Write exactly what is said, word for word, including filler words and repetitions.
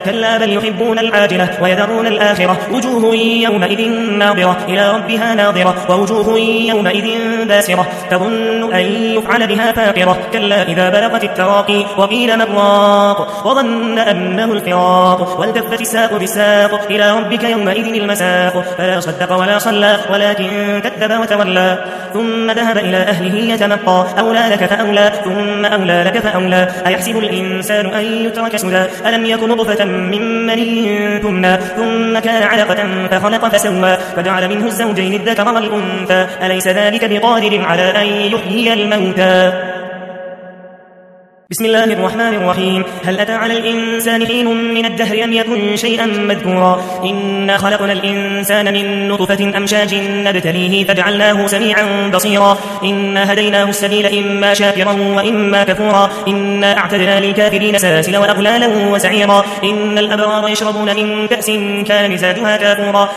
كلا بل يحبون العاجلة ويذرون الآخرة وجوه يومئذ ناظرة إلى ربها ناظرة ووجوه يومئذ باسرة تظن أن يفعل بها فاقرة كلا إذا بلغت التراقي وقيل من راق وظن أنه الفراق والتفت الساق بالساق إلى ربك يومئذ المساق فلا صدق ولا صلى ولكن كذب وتولى ثم ذهب إلى أهله يتمطى أولى لك فأولى ثم أولى لك فأولى أيحسب الإنسان أن يترك سدى ألم يكن نطفة من مني تمنى ثم كان علقة فخلق فسوى فجعل منه الزوجين الذكر والأنثى أليس ذلك بقادر على أن يحيي الموتى بسم الله الرحمن الرحيم هل أتى على الإنسان حين من الدهر لم يكن شيئا مذكورا إنا خلقنا الإنسان من نطفة أمشاج نبتليه فجعلناه سميعا بصيرا إنا هديناه السبيل إما شاكرا وإما كفورا إنا أعتدنا للكافرين سلاسل وأغلالا وسعيرا إن الأبرار يشربون من كأس كان مزاجها كافورا